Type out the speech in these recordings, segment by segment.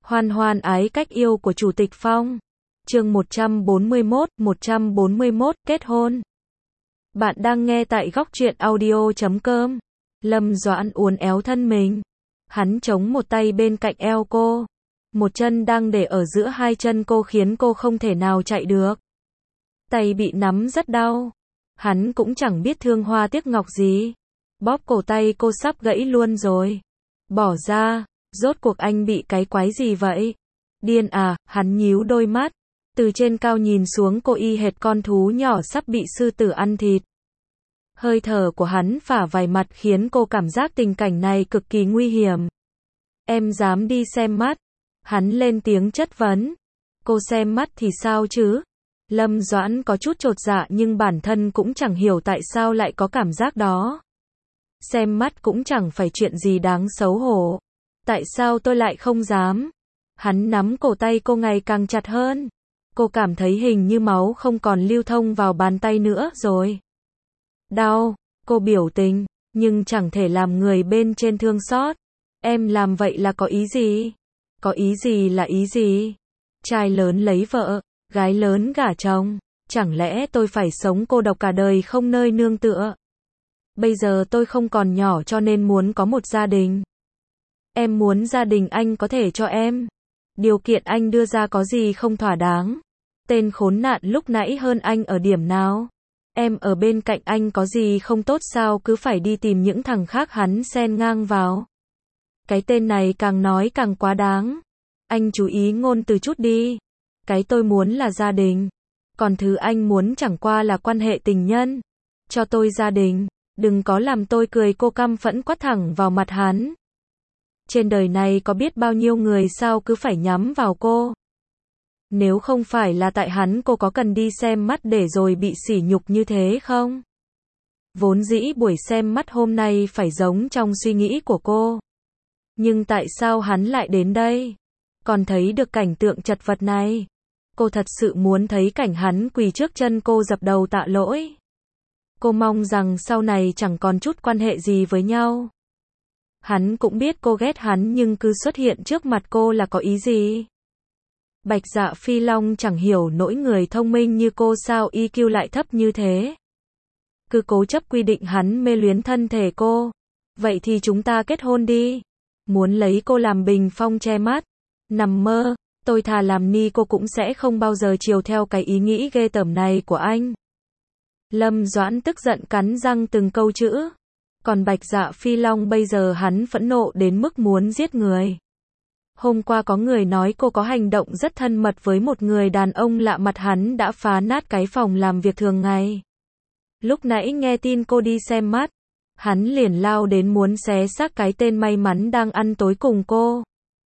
Hoan hoan ái cách yêu của Chủ tịch Phong. Chương 141, kết hôn. Bạn đang nghe tại góc truyện audio.com. Lâm Doãn uốn éo thân mình. Hắn chống một tay bên cạnh eo cô. Một chân đang để ở giữa hai chân cô khiến cô không thể nào chạy được. Tay bị nắm rất đau. Hắn cũng chẳng biết thương hoa tiếc ngọc gì. Bóp cổ tay cô sắp gãy luôn rồi. Bỏ ra. Rốt cuộc anh bị cái quái gì vậy? Điên à, hắn nhíu đôi mắt. Từ trên cao nhìn xuống cô y hệt con thú nhỏ sắp bị sư tử ăn thịt. Hơi thở của hắn phả vài mặt khiến cô cảm giác tình cảnh này cực kỳ nguy hiểm. Em dám đi xem mắt? Hắn lên tiếng chất vấn. Cô xem mắt thì sao chứ? Lâm Doãn có chút chột dạ nhưng bản thân cũng chẳng hiểu tại sao lại có cảm giác đó. Xem mắt cũng chẳng phải chuyện gì đáng xấu hổ. Tại sao tôi lại không dám? Hắn nắm cổ tay cô ngày càng chặt hơn. Cô cảm thấy hình như máu không còn lưu thông vào bàn tay nữa rồi. Đau, cô biểu tình, nhưng chẳng thể làm người bên trên thương xót. Em làm vậy là có ý gì? Có ý gì là ý gì? Trai lớn lấy vợ, gái lớn gả chồng. Chẳng lẽ tôi phải sống cô độc cả đời không nơi nương tựa? Bây giờ tôi không còn nhỏ cho nên muốn có một gia đình. Em muốn gia đình anh có thể cho em. Điều kiện anh đưa ra có gì không thỏa đáng? Tên khốn nạn lúc nãy hơn anh ở điểm nào? Em ở bên cạnh anh có gì không tốt sao cứ phải đi tìm những thằng khác? Hắn xen ngang vào. Cái tên này càng nói càng quá đáng. Anh chú ý ngôn từ chút đi. Cái tôi muốn là gia đình. Còn thứ anh muốn chẳng qua là quan hệ tình nhân. Cho tôi gia đình. Đừng có làm tôi cười. Cô căm phẫn quát thẳng vào mặt hắn. Trên đời này có biết bao nhiêu người sao cứ phải nhắm vào cô. Nếu không phải là tại hắn cô có cần đi xem mắt để rồi bị sỉ nhục như thế không? Vốn dĩ buổi xem mắt hôm nay phải giống trong suy nghĩ của cô. Nhưng tại sao hắn lại đến đây? Còn thấy được cảnh tượng chật vật này. Cô thật sự muốn thấy cảnh hắn quỳ trước chân cô dập đầu tạ lỗi. Cô mong rằng sau này chẳng còn chút quan hệ gì với nhau. Hắn cũng biết cô ghét hắn nhưng cứ xuất hiện trước mặt cô là có ý gì? Bạch Dạ Phi Long chẳng hiểu nỗi người thông minh như cô sao EQ lại thấp như thế. Cứ cố chấp quy định hắn mê luyến thân thể cô. Vậy thì chúng ta kết hôn đi. Muốn lấy cô làm bình phong che mắt. Nằm mơ, tôi thà làm ni cô cũng sẽ không bao giờ chiều theo cái ý nghĩ ghê tởm này của anh. Lâm Doãn tức giận cắn răng từng câu chữ. Còn Bạch Dạ Phi Long bây giờ hắn phẫn nộ đến mức muốn giết người. Hôm qua có người nói cô có hành động rất thân mật với một người đàn ông lạ mặt, hắn đã phá nát cái phòng làm việc thường ngày. Lúc nãy nghe tin cô đi xem mắt, hắn liền lao đến muốn xé xác cái tên may mắn đang ăn tối cùng cô.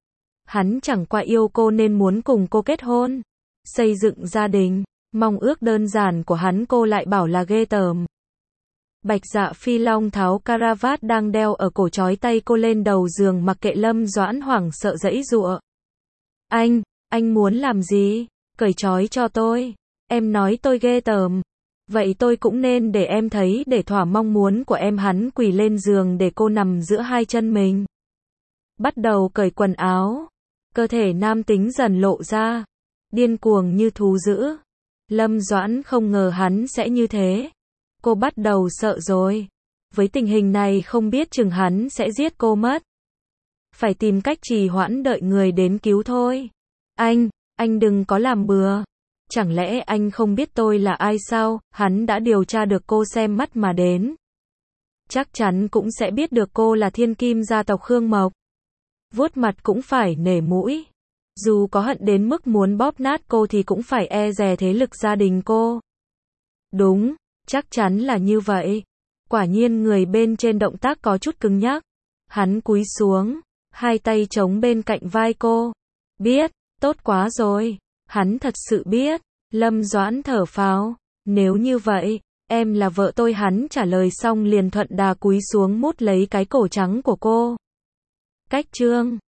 Hắn chẳng qua yêu cô nên muốn cùng cô kết hôn, xây dựng gia đình, mong ước đơn giản của hắn cô lại bảo là ghê tởm. Bạch Dạ Phi Long tháo caravat đang đeo ở cổ trói tay cô lên đầu giường mặc kệ Lâm Doãn hoảng sợ giãy giụa. Anh muốn làm gì? Cởi trói cho tôi. Em nói tôi ghê tởm. Vậy tôi cũng nên để em thấy để thỏa mong muốn của em. Hắn quỳ lên giường để cô nằm giữa hai chân mình. Bắt đầu cởi quần áo. Cơ thể nam tính dần lộ ra. Điên cuồng như thú dữ. Lâm Doãn không ngờ hắn sẽ như thế. Cô bắt đầu sợ rồi. Với tình hình này không biết chừng hắn sẽ giết cô mất. Phải tìm cách trì hoãn đợi người đến cứu thôi. Anh đừng có làm bừa. Chẳng lẽ anh không biết tôi là ai sao? Hắn đã điều tra được cô xem mắt mà đến. Chắc chắn cũng sẽ biết được cô là thiên kim gia tộc Khương Mộc. Vuốt mặt cũng phải nể mũi. Dù có hận đến mức muốn bóp nát cô thì cũng phải e dè thế lực gia đình cô. Đúng. Chắc chắn là như vậy. Quả nhiên người bên trên động tác có chút cứng nhắc. Hắn cúi xuống, hai tay chống bên cạnh vai cô. Biết, tốt quá rồi. Hắn thật sự biết. Lâm Doãn thở phào. Nếu như vậy, em là vợ tôi. Hắn trả lời xong liền thuận đà cúi xuống mút lấy cái cổ trắng của cô. Cách chương